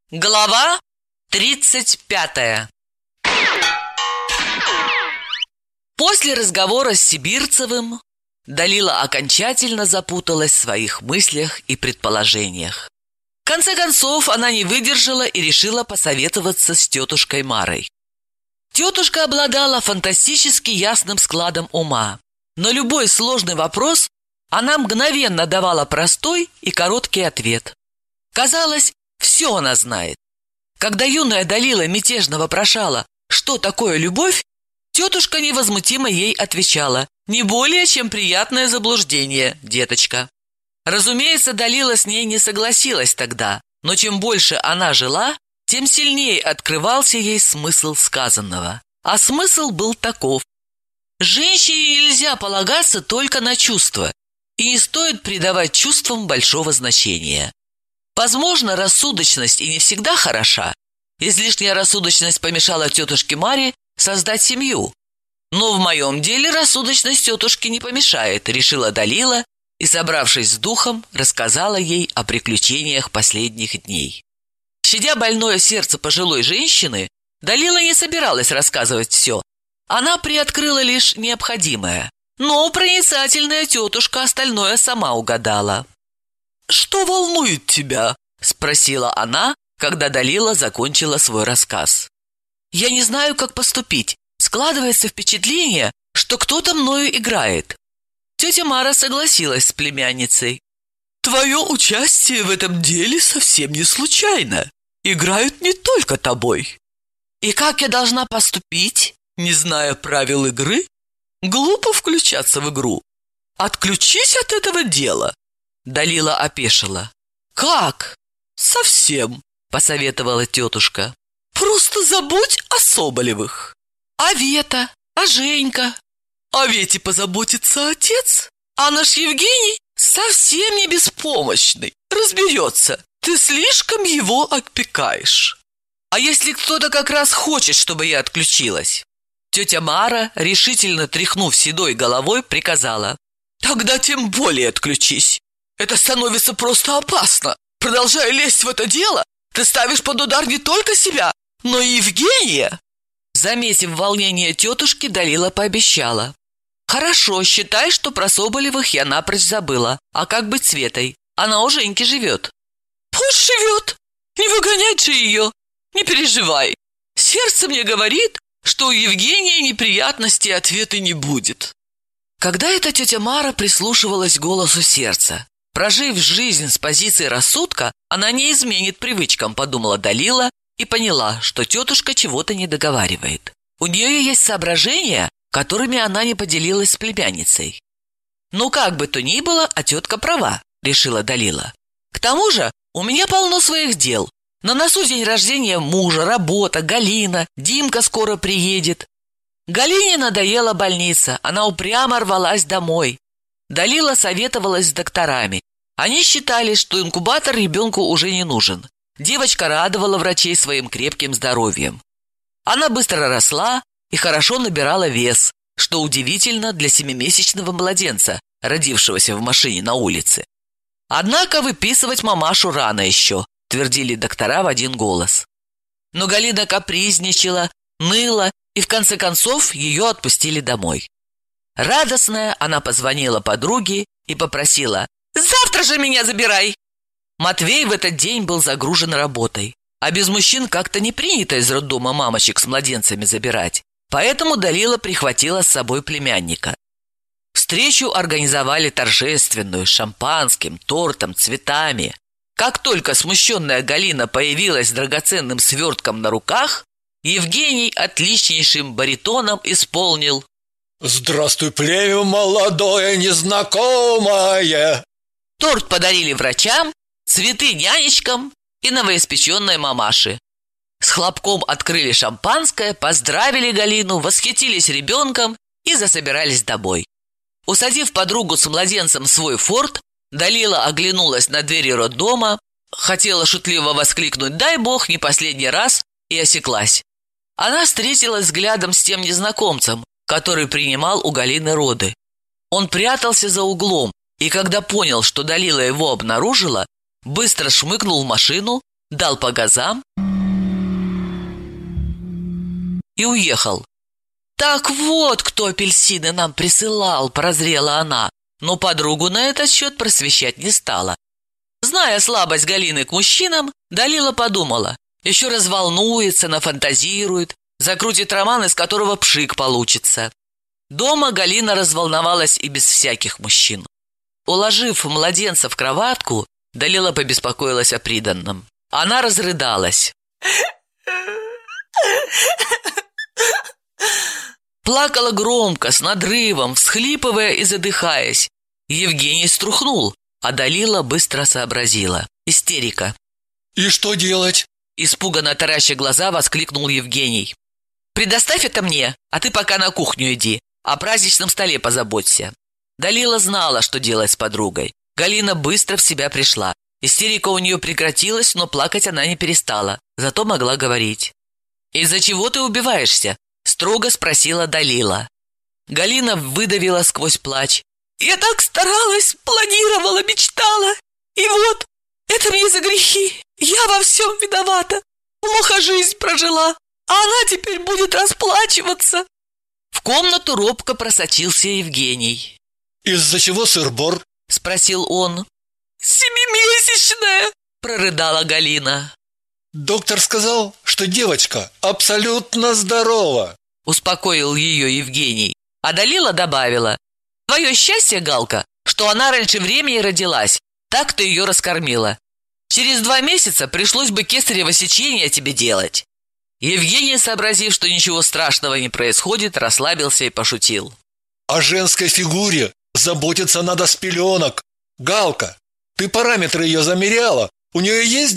Глава 35. После разговора с Сибирцевым Далила окончательно запуталась в своих мыслях и предположениях. В конце концов, она не выдержала и решила посоветоваться с тетушкой Марой. Тетушка обладала фантастически ясным складом ума, но любой сложный вопрос она мгновенно давала простой и короткий ответ. Казалось, все она знает. Когда юная Далила мятежно вопрошала, что такое любовь, тетушка невозмутимо ей отвечала: «Не более, чем приятное заблуждение, деточка». Разумеется, Далила с ней не согласилась тогда, но чем больше она жила, тем сильнее открывался ей смысл сказанного. А смысл был таков: женщине нельзя полагаться только на чувства, и не стоит придавать чувствам большого значения. Возможно, рассудочность и не всегда хороша. Излишняя рассудочность помешала тетушке Маре создать семью. Но в моем деле рассудочность тетушке не помешает, решила Далила и, собравшись с духом, рассказала ей о приключениях последних дней. Щадя больное сердце пожилой женщины, Далила не собиралась рассказывать все. Она приоткрыла лишь необходимое. Но проницательная тетушка остальное сама угадала. «Что волнует тебя?» – спросила она, когда Далила закончила свой рассказ. «Я не знаю, как поступить. Складывается впечатление, что кто-то мною играет». Тетя Мара согласилась с племянницей. «Твое участие в этом деле совсем не случайно. Играют не только тобой». «И как я должна поступить, не зная правил игры? Глупо включаться в игру. Отключись от этого дела». Далила опешила. «Как?» «Совсем», — посоветовала тетушка. «Просто забудь о Соболевых». «А Вета? А Женька?» «О Вете позаботится отец, а наш Евгений совсем не беспомощный. Разберется. Ты слишком его опекаешь». «А если кто-то как раз хочет, чтобы я отключилась?» Тетя Мара, решительно тряхнув седой головой, приказала: «Тогда тем более отключись. Это становится просто опасно. Продолжая лезть в это дело, ты ставишь под удар не только себя, но и Евгения». Заметив волнение тетушки, Далила пообещала: «Хорошо, считай, что про Соболевых я напрочь забыла. А как быть с Светой? Она у Женьки живет». «Пусть живет. Не выгонять же ее. Не переживай. Сердце мне говорит, что у Евгения неприятностей ответа не будет». Когда эта тетя Мара прислушивалась к голосу сердца? Прожив жизнь с позиции рассудка, она не изменит привычкам, подумала Далила и поняла, что тетушка чего-то не договаривает. У нее есть соображения, которыми она не поделилась с племянницей. «Ну, как бы то ни было, а тетка права», — решила Далила. «К тому же у меня полно своих дел. На носу день рождения мужа, работа, Галина, Димка скоро приедет». Галине надоела больница, она упрямо рвалась домой. Далила советовалась с докторами. Они считали, что инкубатор ребенку уже не нужен. Девочка радовала врачей своим крепким здоровьем. Она быстро росла и хорошо набирала вес, что удивительно для 7-месячного младенца, родившегося в машине на улице. Однако выписывать мамашу рано еще, твердили доктора в один голос. Но Галина капризничала, ныла, и в конце концов ее отпустили домой. Радостная, она позвонила подруге и попросила: «Завтра же меня забирай!» Матвей в этот день был загружен работой, а без мужчин как-то не принято из роддома мамочек с младенцами забирать, поэтому Далила прихватила с собой племянника. Встречу организовали торжественную, с шампанским, тортом, цветами. Как только смущенная Галина появилась с драгоценным свертком на руках, Евгений отличнейшим баритоном исполнил: «Здравствуй, племя молодое, незнакомое!» Торт подарили врачам, цветы нянечкам и новоиспеченной мамаше. С хлопком открыли шампанское, поздравили Галину, восхитились ребенком и засобирались домой. Усадив подругу с младенцем в свой форт, Далила оглянулась на двери роддома, хотела шутливо воскликнуть «Дай бог, не последний раз!» и осеклась. Она встретилась взглядом с тем незнакомцем, который принимал у Галины роды. Он прятался за углом, и когда понял, что Далила его обнаружила, быстро шмыгнул в машину, дал по газам и уехал. «Так вот, кто апельсины нам присылал», – прозрела она, но подругу на этот счет просвещать не стала. Зная слабость Галины к мужчинам, Далила подумала, еще раз волнуется, нафантазирует, закрутит роман, из которого пшик получится. Дома Галина разволновалась и без всяких мужчин. Уложив младенца в кроватку, Далила побеспокоилась о приданном. Она разрыдалась. Плакала громко, с надрывом, всхлипывая и задыхаясь. Евгений струхнул, а Далила быстро сообразила. Истерика. «И что делать?» Испуганно тараща глаза, воскликнул Евгений. «Предоставь это мне, а ты пока на кухню иди, о праздничном столе позаботься». Далила знала, что делать с подругой. Галина быстро в себя пришла. Истерика у нее прекратилась, но плакать она не перестала, зато могла говорить. «Из-за чего ты убиваешься?» – строго спросила Далила. Галина выдавила сквозь плач. «Я так старалась, планировала, мечтала. И вот, это мне за грехи. Я во всем виновата. Плохо жизнь прожила, а она теперь будет расплачиваться». В комнату робко просочился Евгений. «Из-за чего сыр-бор?» – спросил он. «7-месячная», – прорыдала Галина. «Доктор сказал, что девочка абсолютно здорова», – успокоил ее Евгений. А Далила добавила: «Твое счастье, Галка, что она раньше времени родилась, так ты ее раскормила. Через 2 месяца пришлось бы кесарево сечение тебе делать». Евгений, сообразив, что ничего страшного не происходит, расслабился и пошутил. «О женской фигуре заботиться надо с пеленок. Галка, ты параметры ее замеряла? У нее есть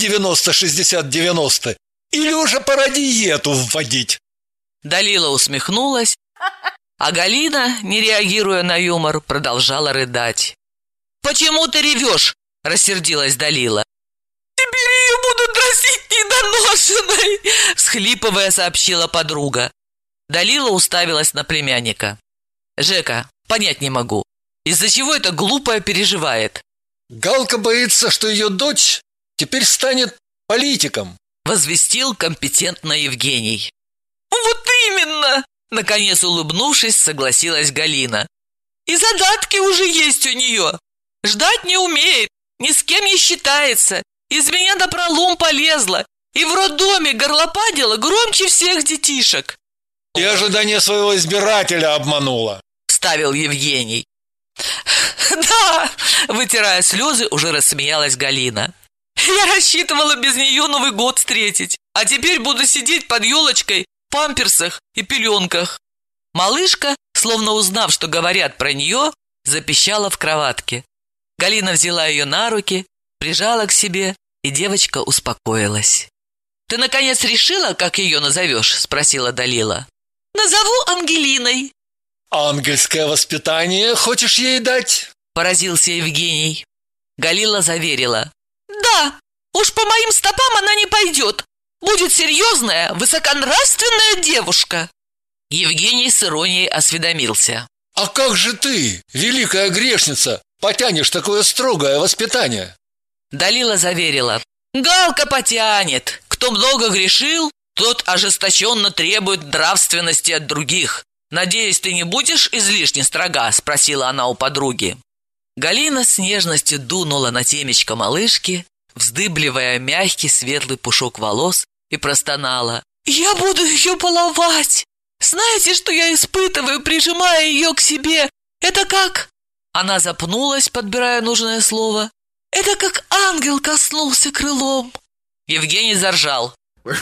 90-60-90? Или уже пора диету вводить?» Далила усмехнулась, а Галина, не реагируя на юмор, продолжала рыдать. «Почему ты ревешь?» – рассердилась Далила. «Теперь ее будут носить недоношенной!» – всхлипывая, сообщила подруга. Далила уставилась на племянника. «Жека, понять не могу, из-за чего эта глупая переживает?» «Галка боится, что ее дочь теперь станет политиком», – возвестил компетентно Евгений. «Вот именно!» – наконец улыбнувшись, согласилась Галина. «И задатки уже есть у нее. Ждать не умеет, ни с кем не считается, из меня напролом полезла и в роддоме горлопадила громче всех детишек». «И ожидания своего избирателя обманула», – вставил Евгений. «Да!» – вытирая слезы, уже рассмеялась Галина. «Я рассчитывала без нее Новый год встретить, а теперь буду сидеть под елочкой в памперсах и пеленках». Малышка, словно узнав, что говорят про нее, запищала в кроватке. Галина взяла ее на руки, прижала к себе, и девочка успокоилась. «Ты, наконец, решила, как ее назовешь?» – спросила Далила. «Назову Ангелиной». «Ангельское воспитание хочешь ей дать?» – поразился Евгений. Галила заверила: «Да, уж по моим стопам она не пойдет. Будет серьезная, высоконравственная девушка». Евгений с иронией осведомился: «А как же ты, великая грешница, потянешь такое строгое воспитание?» Далила заверила: «Галка потянет. Кто много грешил, тот ожесточенно требует нравственности от других. Надеюсь, ты не будешь излишне строга?» – спросила она у подруги. Галина с нежностью дунула на темечко малышки, вздыбливая мягкий светлый пушок волос, и простонала: «Я буду ее баловать! Знаете, что я испытываю, прижимая ее к себе? Это как...» Она запнулась, подбирая нужное слово. «Это как ангел коснулся крылом». Евгений заржал.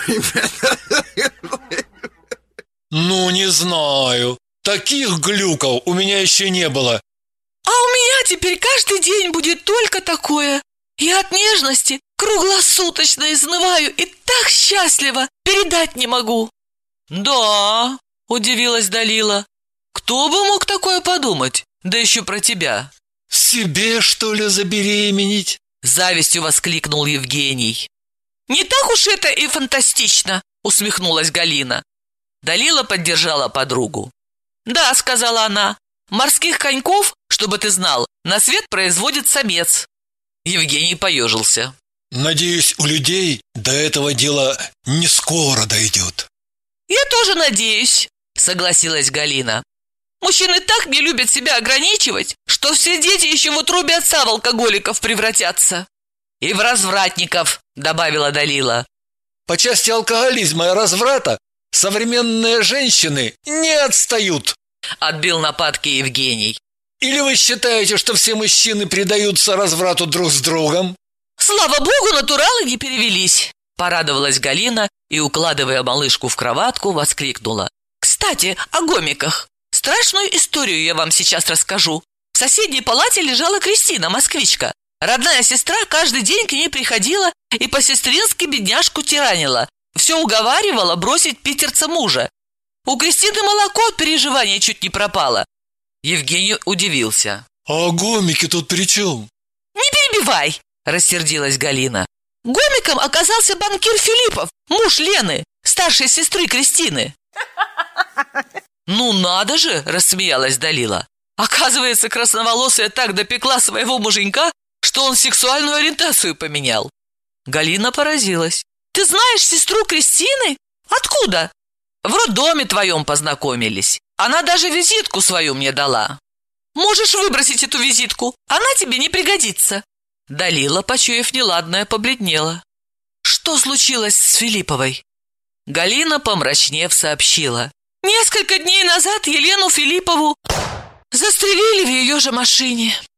«Ну, не знаю. Таких глюков у меня еще не было». «А у меня теперь каждый день будет только такое. Я от нежности круглосуточно изнываю и так счастлива, передать не могу». «Да», – удивилась Далила. «Кто бы мог такое подумать? Да еще про тебя». «Себе, что ли, забеременеть?» – завистью воскликнул Евгений. «Не так уж это и фантастично», – усмехнулась Галина. Далила поддержала подругу. «Да», – сказала она, – «морских коньков, чтобы ты знал, на свет производит самец». Евгений поежился. Надеюсь, у людей до этого дела не скоро дойдет. Я тоже надеюсь, согласилась Галина. Мужчины так не любят себя ограничивать, что все дети еще в утробе отца в алкоголиков превратятся. И в развратников, добавила Далила. По части алкоголизма и разврата современные женщины не отстают, отбил нападки Евгений. Или вы считаете, что все мужчины предаются разврату друг с другом? Слава богу, натуралы не перевелись, порадовалась Галина и, укладывая малышку в кроватку, воскликнула. Кстати, о гомиках. Страшную историю я вам сейчас расскажу. В соседней палате лежала Кристина, москвичка. Родная сестра каждый день к ней приходила и по-сестрински бедняжку тиранила. Все уговаривала бросить питерца мужа. У Кристины молоко от переживания чуть не пропало. Евгений удивился. А гомики тут при чем? Не перебивай, рассердилась Галина. Гомиком оказался банкир Филиппов, муж Лены, старшей сестры Кристины. Ну надо же, рассмеялась Далила. Оказывается, красноволосая так допекла своего муженька, что он сексуальную ориентацию поменял. Галина поразилась. Ты знаешь сестру Кристины? Откуда? В роддоме твоем познакомились. Она даже визитку свою мне дала. Можешь выбросить эту визитку, она тебе не пригодится. Далила, почуяв неладное, побледнела. Что случилось с Филипповой? Галина, помрачнев, сообщила. Несколько дней назад Елену Филиппову застрелили в ее же машине.